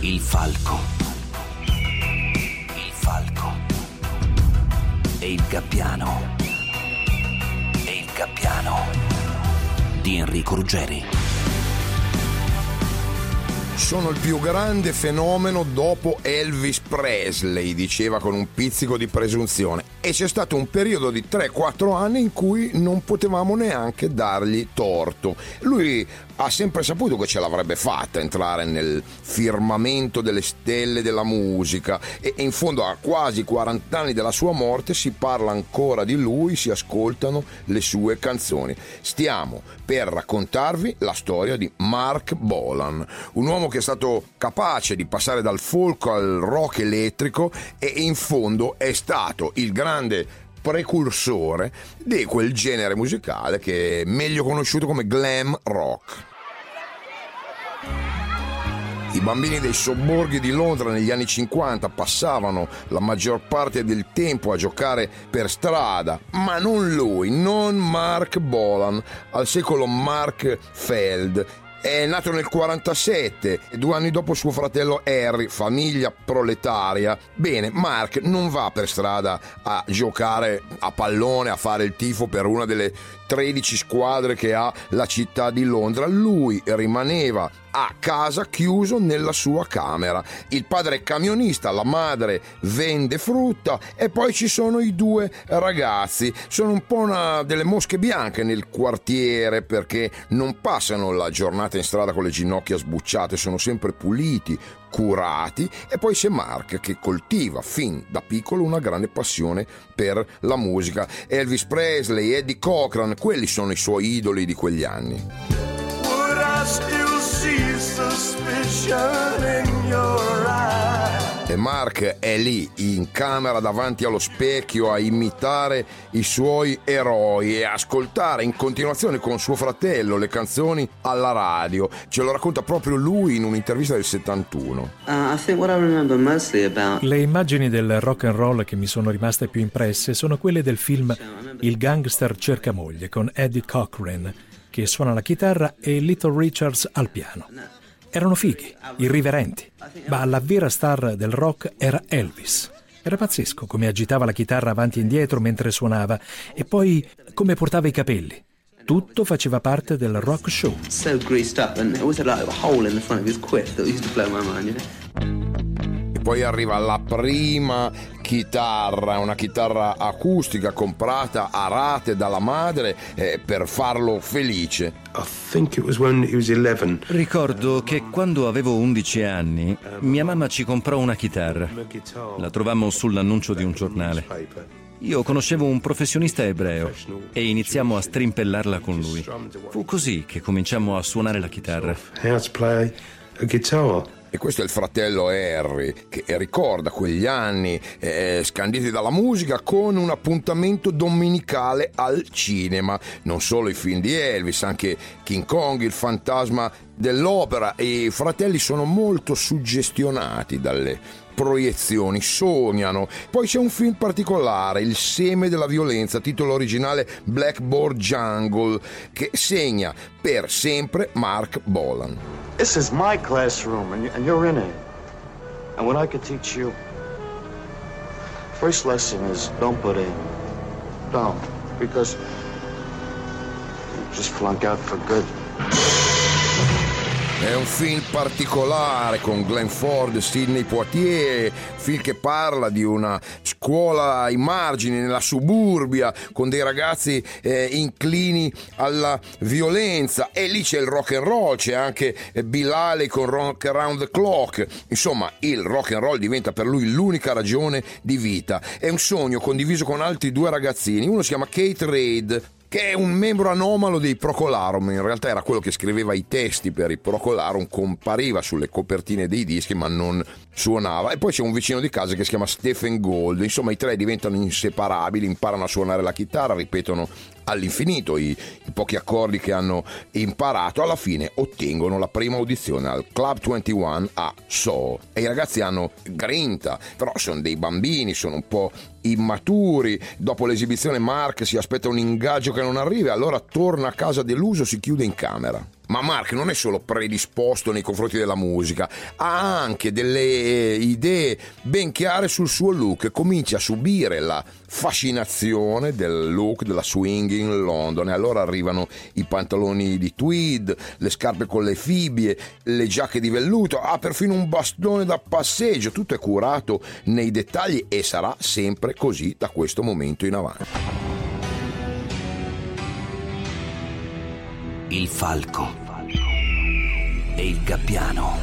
Il falco. Il falco. E il gabbiano. E il gabbiano di Enrico Ruggeri. Sono il più grande fenomeno dopo Elvis Presley, diceva con un pizzico di presunzione, e c'è stato un periodo di 3-4 anni in cui non potevamo neanche dargli torto. Lui ha sempre saputo che ce l'avrebbe fatta entrare nel firmamento delle stelle della musica, e in fondo a quasi 40 anni dalla sua morte si parla ancora di lui, si ascoltano le sue canzoni. Stiamo per raccontarvi la storia di Marc Bolan, un uomo che è stato capace di passare dal folk al rock elettrico e in fondo è stato il grande precursore di quel genere musicale che è meglio conosciuto come glam rock. I bambini dei sobborghi di Londra negli anni 50 passavano la maggior parte del tempo a giocare per strada, ma non lui, non Marc Bolan, al secolo Mark Feld. È nato nel 47 e 2 anni dopo suo fratello Harry, famiglia proletaria. Bene, Mark non va per strada a giocare a pallone, a fare il tifo per una delle 13 squadre che ha la città di Londra. Lui rimaneva a casa chiuso nella sua camera. Il padre è camionista, la madre vende frutta e poi ci sono i 2 ragazzi. Sono un po' delle mosche bianche nel quartiere perché non passano la giornata in strada con le ginocchia sbucciate, sono sempre puliti, curati. E poi c'è Mark che coltiva fin da piccolo una grande passione per la musica. Elvis Presley, Eddie Cochran, quelli sono i suoi idoli di quegli anni. E Mark è lì in camera davanti allo specchio a imitare i suoi eroi e ascoltare in continuazione con suo fratello le canzoni alla radio. Ce lo racconta proprio lui in un'intervista del 71. Le immagini del rock and roll che mi sono rimaste più impresse sono quelle del film Il gangster cerca moglie con Eddie Cochran che suona la chitarra e Little Richards al piano. Erano fighi, irriverenti, ma la vera star del rock era Elvis. Era pazzesco come agitava la chitarra avanti e indietro mentre suonava e poi come portava i capelli. Tutto faceva parte del rock show. E poi arriva la prima chitarra, una chitarra acustica comprata a rate dalla madre per farlo felice. Ricordo che quando avevo 11 anni mia mamma ci comprò una chitarra. La trovammo sull'annuncio di un giornale. Io conoscevo un professionista ebreo e iniziamo a strimpellarla con lui. Fu così che cominciammo a suonare la chitarra. E questo è il fratello Harry che ricorda quegli anni scanditi dalla musica con un appuntamento domenicale al cinema. Non solo i film di Elvis, anche King Kong, il fantasma dell'opera. E i fratelli sono molto suggestionati dalle proiezioni, sognano. Poi c'è un film particolare, Il seme della violenza, titolo originale Blackboard Jungle, che segna per sempre Marc Bolan. This is my classroom and you're in it. And what I could teach you, first lesson is don't put in. Don't, because you just flunk out for good. È un film particolare con Glenn Ford, Sidney Poitier, film che parla di una scuola ai margini, nella suburbia, con dei ragazzi inclini alla violenza, e lì c'è il rock and roll, c'è anche Bill Haley con Rock Around the Clock. Insomma, il rock and roll diventa per lui l'unica ragione di vita. È un sogno condiviso con altri 2 ragazzini, uno si chiama Kate Reid, che è un membro anomalo dei Procolarum. In realtà era quello che scriveva i testi per i Procolarum, compariva sulle copertine dei dischi ma non suonava. E poi c'è un vicino di casa che si chiama Stephen Gould. Insomma, i 3 diventano inseparabili, imparano a suonare la chitarra, ripetono all'infinito i pochi accordi che hanno imparato. Alla fine ottengono la prima audizione al Club 21 a Soho e i ragazzi hanno grinta, però sono dei bambini, sono un po' immaturi. Dopo l'esibizione Mark si aspetta un ingaggio che non arriva, allora torna a casa deluso, si chiude in camera. Ma Mark non è solo predisposto nei confronti della musica, ha anche delle idee ben chiare sul suo look e comincia a subire la fascinazione del look della swinging London. E allora arrivano i pantaloni di tweed, le scarpe con le fibbie, le giacche di velluto, ha perfino un bastone da passeggio, tutto è curato nei dettagli e sarà sempre così da questo momento in avanti. Il falco e il gabbiano.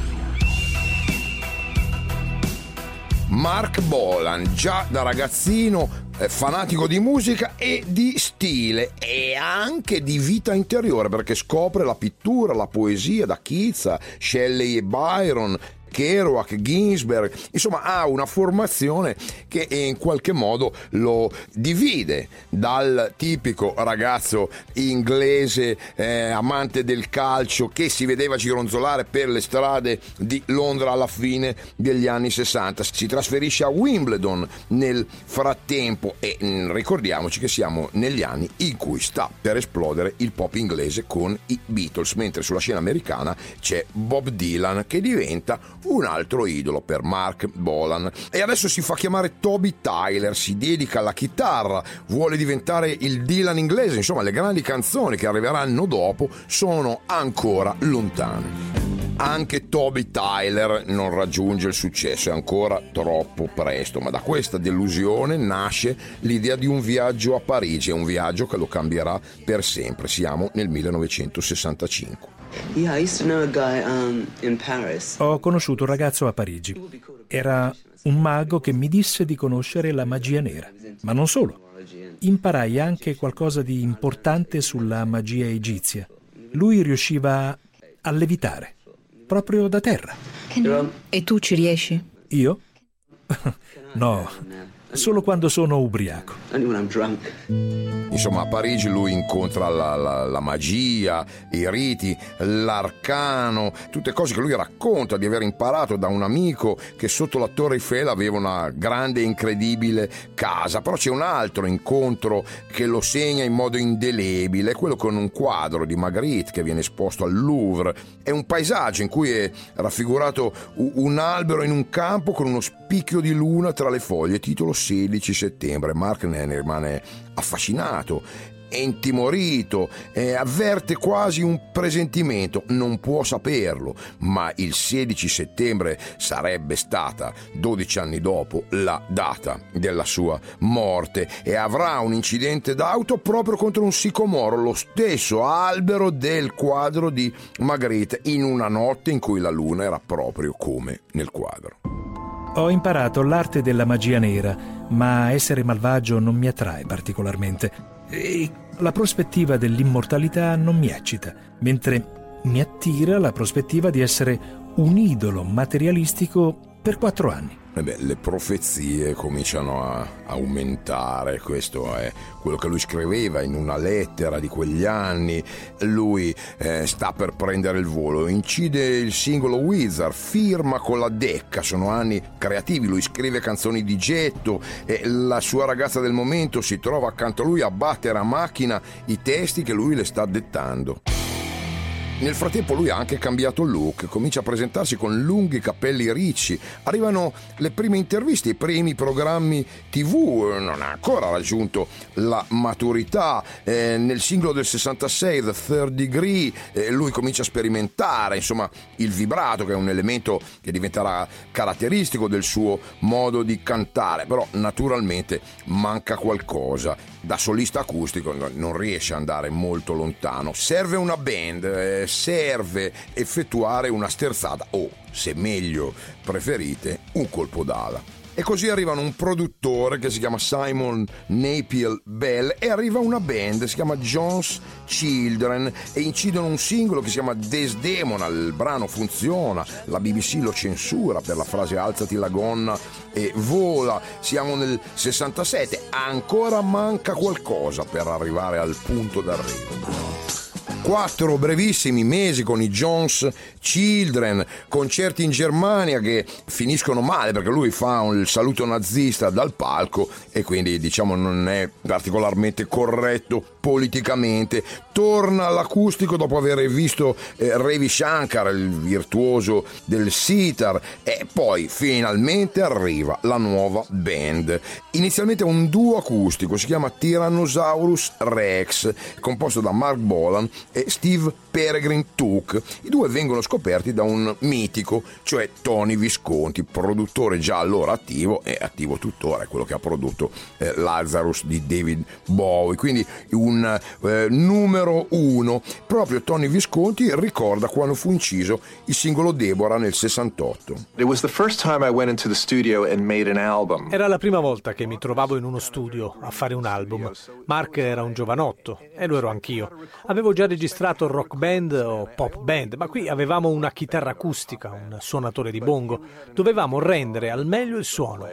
Mark Bolan, già da ragazzino fanatico di musica e di stile e anche di vita interiore, perché scopre la pittura, la poesia da Keats, Shelley e Byron, Kerouac, Ginsberg, insomma ha una formazione che in qualche modo lo divide dal tipico ragazzo inglese amante del calcio che si vedeva gironzolare per le strade di Londra alla fine degli anni 60. Si trasferisce a Wimbledon nel frattempo e ricordiamoci che siamo negli anni in cui sta per esplodere il pop inglese con i Beatles, mentre sulla scena americana c'è Bob Dylan che diventa un altro idolo per Mark Bolan. E adesso si fa chiamare Toby Tyler, si dedica alla chitarra, vuole diventare il Dylan inglese, insomma le grandi canzoni che arriveranno dopo sono ancora lontane. Anche Toby Tyler non raggiunge il successo, è ancora troppo presto, ma da questa delusione nasce l'idea di un viaggio a Parigi, è un viaggio che lo cambierà per sempre. Siamo nel 1965. Yeah, I used to know a guy in Paris. Ho conosciuto un ragazzo a Parigi. Era un mago che mi disse di conoscere la magia nera. Ma non solo. Imparai anche qualcosa di importante sulla magia egizia. Lui riusciva a levitare, proprio da terra. E tu ci riesci? Io? No, solo quando sono ubriaco. Only when I'm drunk. Insomma, a Parigi lui incontra la magia, i riti, l'arcano, tutte cose che lui racconta di aver imparato da un amico che sotto la Torre Eiffel aveva una grande e incredibile casa. Però c'è un altro incontro che lo segna in modo indelebile, quello con un quadro di Magritte che viene esposto al Louvre. È un paesaggio in cui è raffigurato un albero in un campo con uno spicchio di luna tra le foglie, titolo 16 settembre. Mark ne rimane affascinato, è intimorito, avverte quasi un presentimento, non può saperlo, ma il 16 settembre sarebbe stata, 12 anni dopo, la data della sua morte e avrà un incidente d'auto proprio contro un sicomoro, lo stesso albero del quadro di Magritte, in una notte in cui la luna era proprio come nel quadro. Ho imparato l'arte della magia nera, ma essere malvagio non mi attrae particolarmente. E la prospettiva dell'immortalità non mi eccita, mentre mi attira la prospettiva di essere un idolo materialistico per 4 anni. Le profezie cominciano a aumentare, questo è quello che lui scriveva in una lettera di quegli anni. Lui sta per prendere il volo, incide il singolo Wizard, firma con la Decca, sono anni creativi, lui scrive canzoni di getto e la sua ragazza del momento si trova accanto a lui a battere a macchina i testi che lui le sta dettando. Nel frattempo lui ha anche cambiato look, comincia a presentarsi con lunghi capelli ricci, arrivano le prime interviste, i primi programmi TV, non ha ancora raggiunto la maturità. Nel singolo del 66, The Third Degree, lui comincia a sperimentare, insomma, il vibrato, che è un elemento che diventerà caratteristico del suo modo di cantare, però naturalmente manca qualcosa. Da solista acustico non riesce ad andare molto lontano, serve una band, serve effettuare una sterzata o, se meglio preferite, un colpo d'ala. E così arrivano un produttore che si chiama Simon Napier Bell e arriva una band, si chiama John's Children, e incidono un singolo che si chiama Desdemona. Il brano funziona, la BBC lo censura per la frase alzati la gonna e vola. Siamo nel 67, ancora manca qualcosa per arrivare al punto d'arrivo. 4 brevissimi mesi con i Jones Children, concerti in Germania che finiscono male perché lui fa il saluto nazista dal palco e quindi diciamo non è particolarmente corretto politicamente. Torna all'acustico dopo aver visto Ravi Shankar, il virtuoso del sitar, e poi finalmente arriva la nuova band. Inizialmente un duo acustico, si chiama Tyrannosaurus Rex, composto da Mark Bolan e Steve Peregrine Took. I due vengono scoperti da un mitico, cioè Tony Visconti, produttore già allora attivo e attivo tuttora, è quello che ha prodotto Lazarus di David Bowie, quindi un numero uno. Proprio Tony Visconti ricorda quando fu inciso il singolo Deborah nel 68. Era la prima volta che mi trovavo in uno studio a fare un album. Mark era un giovanotto e lo ero anch'io. Avevo già registrato rock band o pop band, ma qui avevamo una chitarra acustica, un suonatore di bongo. Dovevamo rendere al meglio il suono.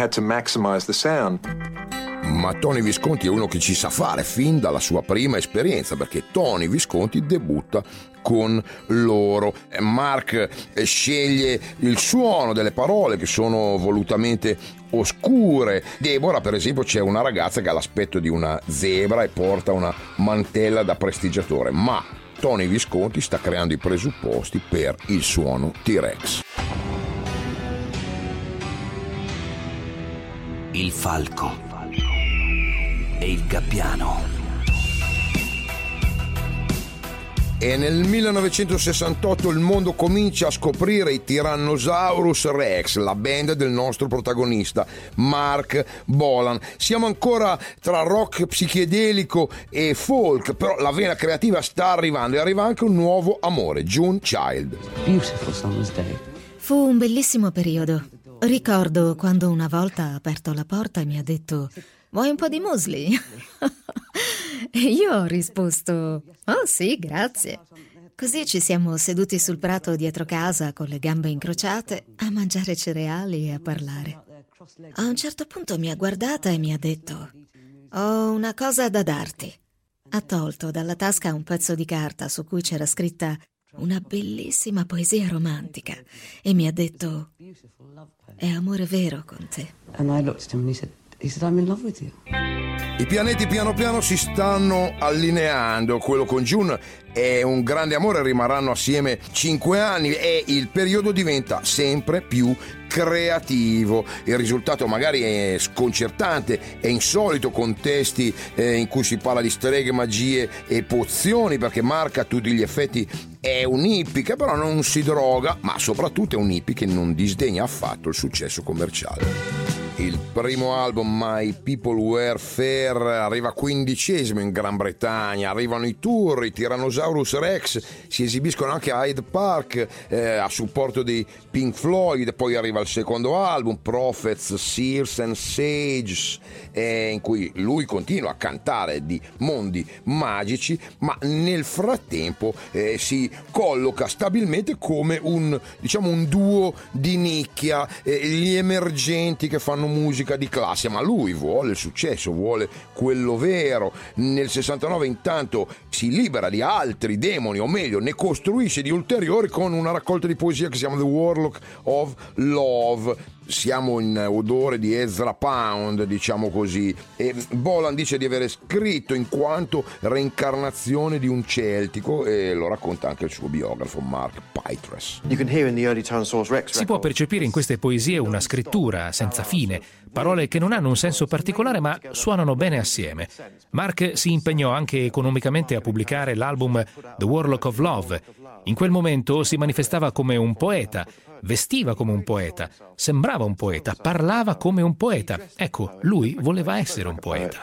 Ma Tony Visconti è uno che ci sa fare fin dalla sua prima esperienza, perché Tony Visconti debutta con loro. Mark sceglie il suono delle parole che sono volutamente oscure. Deborah, per esempio, c'è una ragazza che ha l'aspetto di una zebra e porta una mantella da prestigiatore, ma Tony Visconti sta creando i presupposti per il suono T-Rex. Il falco e il gabbiano. E nel 1968 il mondo comincia a scoprire i Tyrannosaurus Rex, la band del nostro protagonista Mark Bolan. Siamo ancora tra rock psichedelico e folk, però la vena creativa sta arrivando e arriva anche un nuovo amore, June Child. Beautiful summer's day. Fu un bellissimo periodo. Ricordo quando una volta ha aperto la porta e mi ha detto: vuoi un po' di muesli? E io ho risposto: oh sì, grazie. Così ci siamo seduti sul prato dietro casa con le gambe incrociate a mangiare cereali e a parlare. A un certo punto mi ha guardata e mi ha detto: ho una cosa da darti. Ha tolto dalla tasca un pezzo di carta su cui c'era scritta una bellissima poesia romantica e mi ha detto: è amore vero con te. And I looked at him and he said, I'm in love with you. I pianeti piano piano si stanno allineando. Quello con June è un grande amore, rimarranno assieme 5 anni e il periodo diventa sempre più creativo. Il risultato magari è sconcertante, è insolito, con testi in cui si parla di streghe, magie e pozioni, perché Mark a tutti gli effetti è un hippie che però non si droga, ma soprattutto è un hippie che non disdegna affatto il successo commerciale. Il primo album, My People Were Fair, arriva 15° in Gran Bretagna, arrivano i tour, i Tyrannosaurus Rex si esibiscono anche a Hyde Park a supporto dei Pink Floyd. Poi arriva il secondo album, Prophets, Seers and Sages, in cui lui continua a cantare di mondi magici, ma nel frattempo si colloca stabilmente come un duo di nicchia, gli emergenti che fanno musica di classe, ma lui vuole il successo, vuole quello vero. Nel 69 intanto si libera di altri demoni, o meglio ne costruisce di ulteriori con una raccolta di poesia che si chiama The Warlock of Love. Siamo in odore di Ezra Pound, diciamo così, e Bolan dice di avere scritto in quanto reincarnazione di un celtico, e lo racconta anche il suo biografo Mark Pytres. Si può percepire in queste poesie una scrittura senza fine, parole che non hanno un senso particolare ma suonano bene assieme. Mark si impegnò anche economicamente a pubblicare l'album The Warlock of Love. In quel momento si manifestava come un poeta, vestiva come un poeta, sembrava un poeta, parlava come un poeta. Ecco, lui voleva essere un poeta.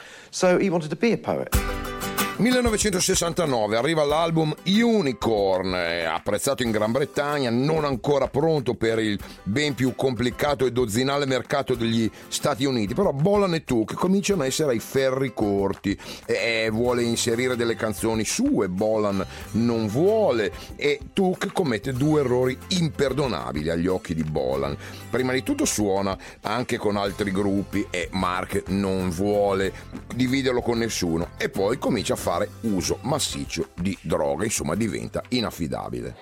1969 arriva l'album Unicorn, apprezzato in Gran Bretagna, non ancora pronto per il ben più complicato e dozzinale mercato degli Stati Uniti, però Bolan e Took cominciano a essere ai ferri corti, vuole inserire delle canzoni sue, Bolan non vuole, e Took commette 2 errori imperdonabili agli occhi di Bolan. Prima di tutto suona anche con altri gruppi e Mark non vuole dividerlo con nessuno, e poi comincia a fare uso massiccio di droga, insomma diventa inaffidabile.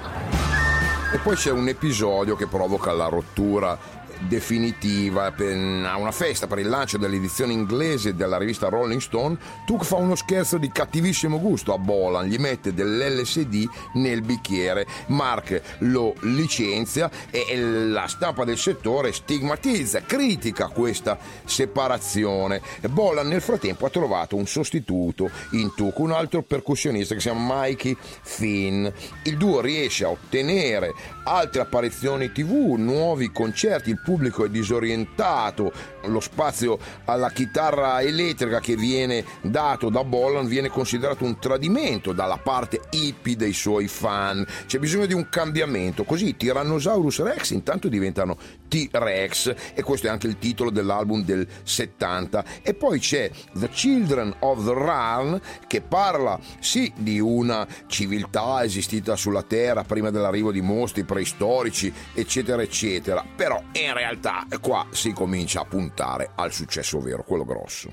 E poi c'è un episodio che provoca la rottura definitiva a una festa per il lancio dell'edizione inglese della rivista Rolling Stone. Tuck fa uno scherzo di cattivissimo gusto a Bolan, gli mette dell'LSD nel bicchiere. Mark lo licenzia e la stampa del settore stigmatizza, critica questa separazione. Bolan nel frattempo ha trovato un sostituto in Tuck, un altro percussionista che si chiama Mikey Finn. Il duo riesce a ottenere altre apparizioni TV, nuovi concerti, il pubblico è disorientato, lo spazio alla chitarra elettrica che viene dato da Bolan viene considerato un tradimento dalla parte hippie dei suoi fan. C'è bisogno di un cambiamento, così i Tyrannosaurus Rex intanto diventano T-Rex, e questo è anche il titolo dell'album del 70. E poi c'è The Children of the Run, che parla sì di una civiltà esistita sulla Terra prima dell'arrivo di mostri preistorici eccetera eccetera, però in realtà qua si comincia a puntare al successo vero, quello grosso.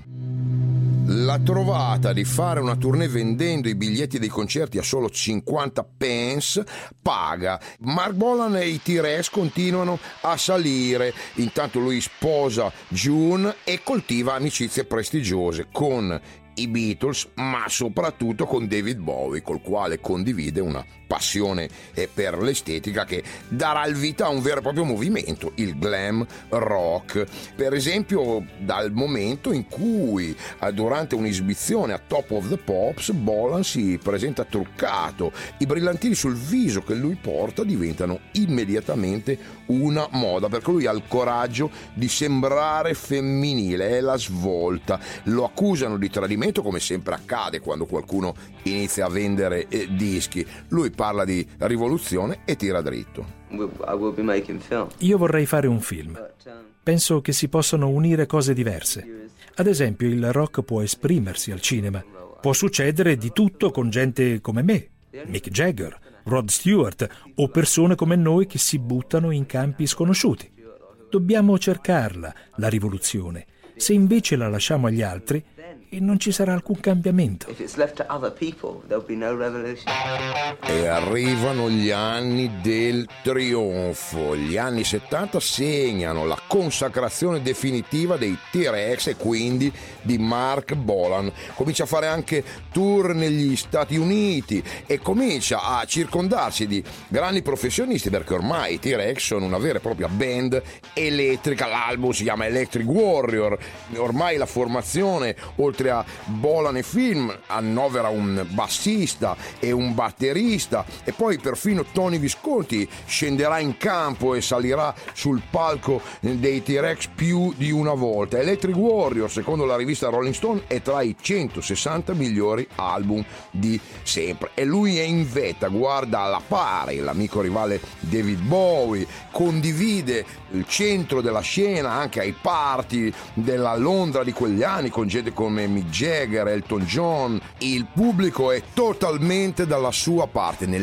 La trovata di fare una tournée vendendo i biglietti dei concerti a solo 50 pence paga. Mark Bolan e i T-Rex continuano a salire, intanto lui sposa June e coltiva amicizie prestigiose con i Beatles, ma soprattutto con David Bowie, col quale condivide una passione per l'estetica che darà il vita a un vero e proprio movimento, il glam rock. Per esempio dal momento in cui durante un'esibizione a Top of the Pops Bolan si presenta truccato, i brillantini sul viso che lui porta diventano immediatamente una moda, perché lui ha il coraggio di sembrare femminile, è la svolta. Lo accusano di tradimento, come sempre accade quando qualcuno inizia a vendere dischi. Lui parla di rivoluzione e tira dritto. Io vorrei fare un film. Penso che si possano unire cose diverse. Ad esempio, il rock può esprimersi al cinema. Può succedere di tutto con gente come me, Mick Jagger, Rod Stewart o persone come noi che si buttano in campi sconosciuti. Dobbiamo cercarla, la rivoluzione. Se invece la lasciamo agli altri, non ci sarà alcun cambiamento. E arrivano gli anni del trionfo. Gli anni 70 segnano la consacrazione definitiva dei T-Rex e quindi di Mark Bolan. Comincia a fare anche tour negli Stati Uniti e comincia a circondarsi di grandi professionisti, perché ormai i T-Rex sono una vera e propria band elettrica. L'album si chiama Electric Warrior. Ormai la formazione, oltre a Bolan e Film, annovera un bassista e un batterista, e poi perfino Tony Visconti scenderà in campo e salirà sul palco dei T-Rex più di una volta. Electric Warrior, secondo la rivista Rolling Stone, è tra i 160 migliori album di sempre, e lui è in vetta, guarda alla pari l'amico rivale David Bowie, condivide il centro della scena anche ai party della Londra di quegli anni con gente come Mick Jagger, Elton John. Il pubblico è totalmente dalla sua parte. Nel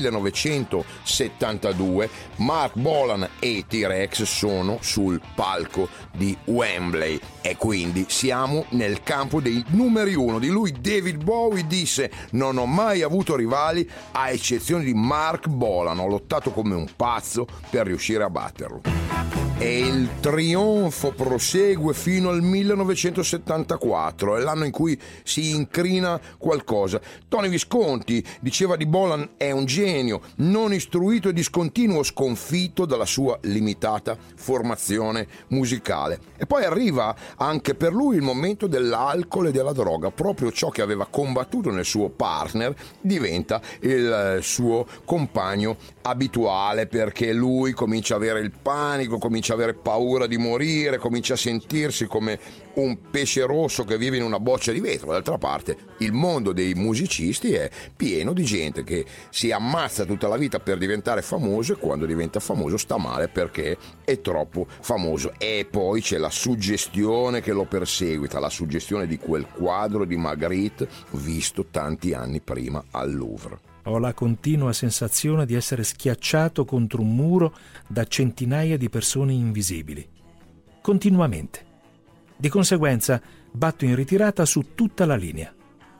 1972 Mark Bolan e i T-Rex sono sul palco di Wembley e quindi siamo nel campo dei numeri uno. Di lui David Bowie disse: non ho mai avuto rivali a eccezione di Mark Bolan, ho lottato come un pazzo per riuscire a batterlo. E il trionfo prosegue fino al 1974, è l'anno in cui si incrina qualcosa. Tony Visconti diceva di Bolan: è un genio, non istruito e discontinuo, sconfitto dalla sua limitata formazione musicale. E poi arriva anche per lui il momento dell'alcol e della droga. Proprio ciò che aveva combattuto nel suo partner diventa il suo compagno abituale, perché lui comincia a avere il panico, comincia a avere paura di morire, comincia a sentirsi come un pesce rosso che vive in una boccia di vetro. D'altra parte il mondo dei musicisti è pieno di gente che si ammazza tutta la vita per diventare famoso, e quando diventa famoso sta male perché è troppo famoso. E poi c'è la suggestione che lo perseguita, la suggestione di quel quadro di Magritte visto tanti anni prima al Louvre. Ho la continua sensazione di essere schiacciato contro un muro da centinaia di persone invisibili. Continuamente. Di conseguenza, batto in ritirata su tutta la linea.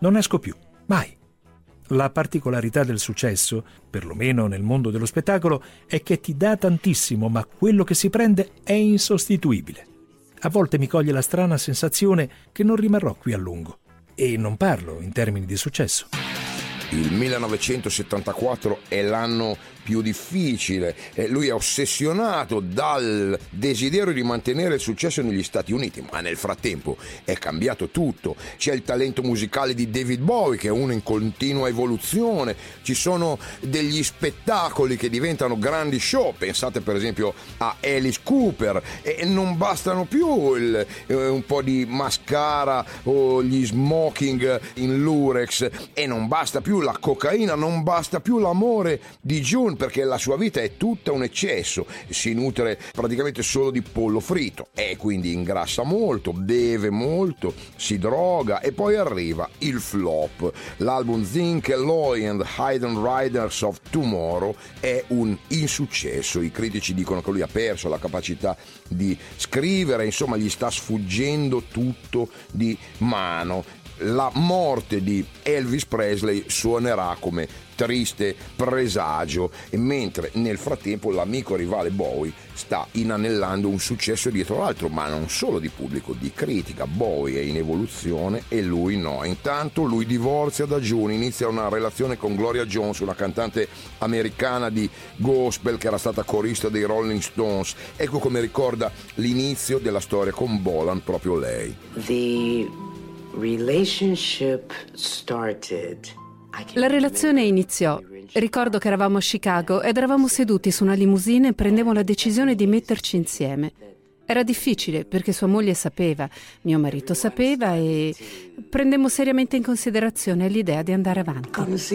Non esco più, mai. La particolarità del successo, perlomeno nel mondo dello spettacolo, è che ti dà tantissimo, ma quello che si prende è insostituibile. A volte mi coglie la strana sensazione che non rimarrò qui a lungo. E non parlo in termini di successo. Il 1974 è l'anno più difficile e lui è ossessionato dal desiderio di mantenere il successo negli Stati Uniti, ma nel frattempo è cambiato tutto. C'è il talento musicale di David Bowie, che è uno in continua evoluzione, ci sono degli spettacoli che diventano grandi show, pensate per esempio a Alice Cooper, e non bastano più un po' di mascara o gli smoking in lurex, e non basta più la cocaina, non basta più l'amore di June, perché la sua vita è tutta un eccesso, si nutre praticamente solo di pollo fritto e quindi ingrassa molto, beve molto, si droga, e poi arriva il flop. L'album Zinc Alloy and Hidden Riders of Tomorrow è un insuccesso. I critici dicono che lui ha perso la capacità di scrivere, insomma gli sta sfuggendo tutto di mano. La morte di Elvis Presley suonerà come triste presagio, e mentre nel frattempo l'amico rivale Bowie sta inanellando un successo dietro l'altro, ma non solo di pubblico, di critica. Bowie è in evoluzione e lui no. Intanto lui divorzia da June, inizia una relazione con Gloria Jones, una cantante americana di gospel che era stata corista dei Rolling Stones. Ecco come ricorda l'inizio della storia con Bolan proprio lei. La relazione iniziò. Ricordo che eravamo a Chicago ed eravamo seduti su una limousine e prendemmo la decisione di metterci insieme. Era difficile perché sua moglie sapeva, mio marito sapeva, e prendemmo seriamente in considerazione l'idea di andare avanti.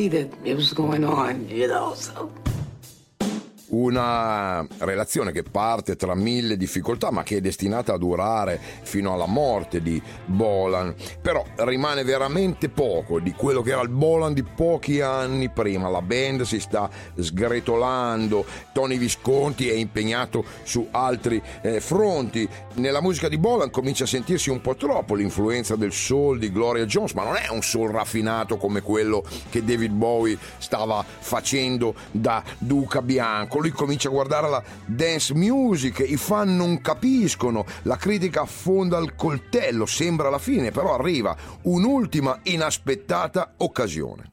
Una relazione che parte tra mille difficoltà, ma che è destinata a durare fino alla morte di Bolan. Però rimane veramente poco di quello che era il Bolan di pochi anni prima. La band si sta sgretolando, Tony Visconti è impegnato su altri fronti. Nella musica di Bolan comincia a sentirsi un po' troppo l'influenza del soul di Gloria Jones, ma non è un soul raffinato come quello che David Bowie stava facendo da Duca Bianco. Lui comincia a guardare la dance music, i fan non capiscono, la critica affonda il coltello, sembra la fine, però arriva un'ultima inaspettata occasione.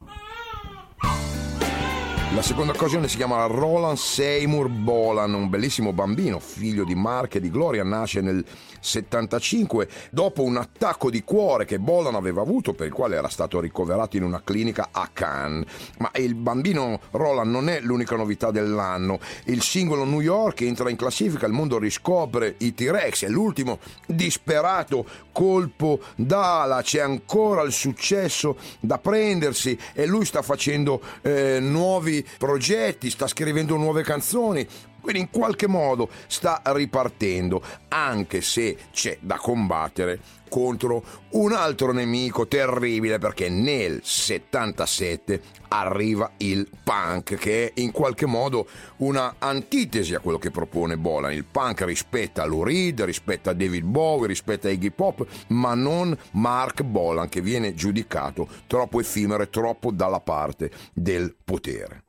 La seconda occasione si chiama Roland Seymour Bolan, un bellissimo bambino, figlio di Mark e di Gloria, nasce nel 75 dopo un attacco di cuore che Bolan aveva avuto, per il quale era stato ricoverato in una clinica a Cannes. Ma il bambino Roland non è l'unica novità dell'anno. Il singolo New York entra in classifica, il mondo riscopre i T-Rex, è l'ultimo disperato colpo d'ala, c'è ancora il successo da prendersi e lui sta facendo nuovi progetti, sta scrivendo nuove canzoni, quindi in qualche modo sta ripartendo, anche se c'è da combattere contro un altro nemico terribile, perché nel 77 arriva il punk, che è in qualche modo una antitesi a quello che propone Bolan. Il punk rispetta Lou Reed, rispetta David Bowie, rispetta Iggy Pop, ma non Mark Bolan, che viene giudicato troppo effimero e troppo dalla parte del potere.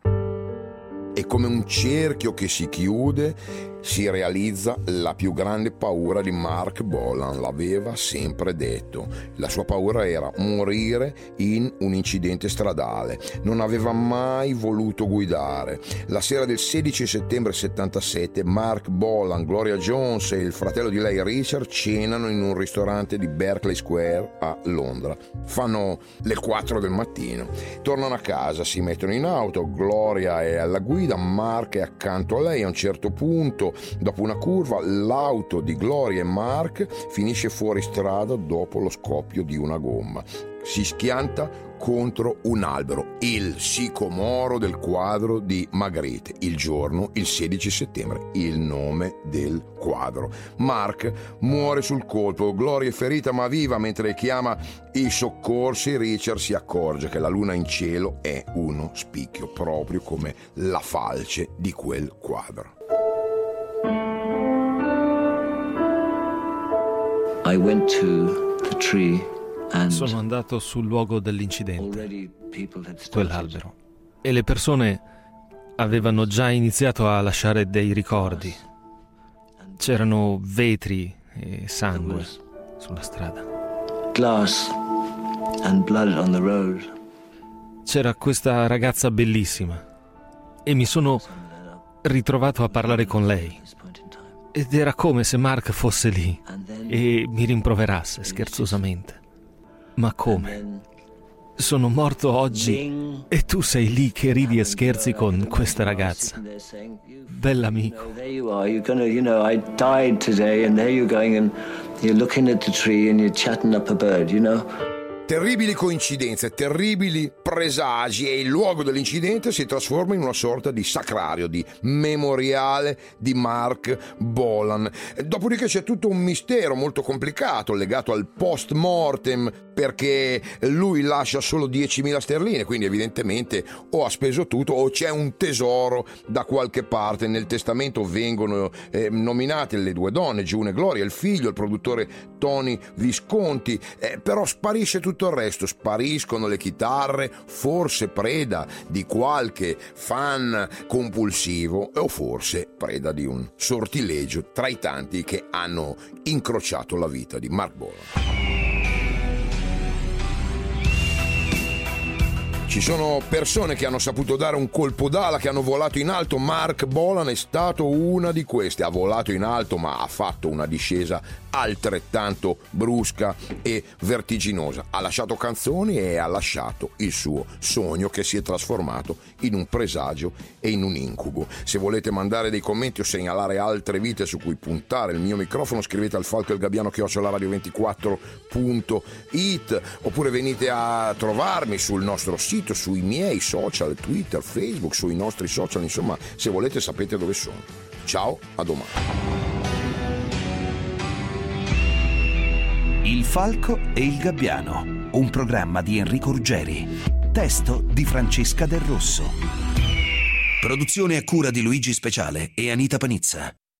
E come un cerchio che si chiude si realizza la più grande paura di Mark Bolan. L'aveva sempre detto, la sua paura era morire in un incidente stradale. Non aveva mai voluto guidare. La sera del 16 settembre 77 Mark Bolan, Gloria Jones e il fratello di lei Richard cenano in un ristorante di Berkeley Square a Londra. Fanno le 4 del mattino, tornano a casa, si mettono in auto, Gloria è alla guida, Mark è accanto a lei. A un certo punto, dopo una curva, l'auto di Gloria e Mark finisce fuori strada dopo lo scoppio di una gomma. Si schianta contro un albero, il sicomoro del quadro di Magritte. Il giorno, il 16 settembre, il nome del quadro. Mark muore sul colpo, Gloria è ferita ma viva. Mentre chiama i soccorsi, Richard si accorge che la luna in cielo è uno spicchio, proprio come la falce di quel quadro. I went to the tree Sono andato sul luogo dell'incidente, quell'albero, e le persone avevano già iniziato a lasciare dei ricordi. C'erano vetri e sangue sulla strada. Glass and blood on the road. C'era questa ragazza bellissima e mi sono ritrovato a parlare con lei. Ed era come se Mark fosse lì e mi rimproverasse scherzosamente. Ma come? Sono morto oggi e tu sei lì che ridi e scherzi con questa ragazza. Bell'amico. There you are. You're gonna, I died today, and there you're going and you're looking at the tree and you're chatting up a bird, Terribili coincidenze, terribili presagi, e il luogo dell'incidente si trasforma in una sorta di sacrario, di memoriale di Mark Bolan. Dopodiché c'è tutto un mistero molto complicato legato al post mortem, perché lui lascia solo 10.000 sterline, quindi evidentemente o ha speso tutto o c'è un tesoro da qualche parte. Nel testamento vengono nominate le due donne, June e Gloria, il figlio, il produttore Tony Visconti, però sparisce tutto il resto, spariscono le chitarre, forse preda di qualche fan compulsivo o forse preda di un sortilegio tra i tanti che hanno incrociato la vita di Mark Bolan. Ci sono persone che hanno saputo dare un colpo d'ala, che hanno volato in alto. Mark Bolan è stato una di queste. Ha volato in alto, ma ha fatto una discesa altrettanto brusca e vertiginosa. Ha lasciato canzoni e ha lasciato il suo sogno, che si è trasformato in un presagio e in un incubo. Se volete mandare dei commenti o segnalare altre vite su cui puntare il mio microfono, scrivete al falcoelgabbiano@radio24.it, oppure venite a trovarmi sul nostro sito, sui miei social, Twitter, Facebook, sui nostri social, insomma, se volete sapete dove sono. Ciao, a domani. Il Falco e il Gabbiano, un programma di Enrico Ruggeri, testo di Francesca Del Rosso, produzione a cura di Luigi Speciale e Anita Panizza.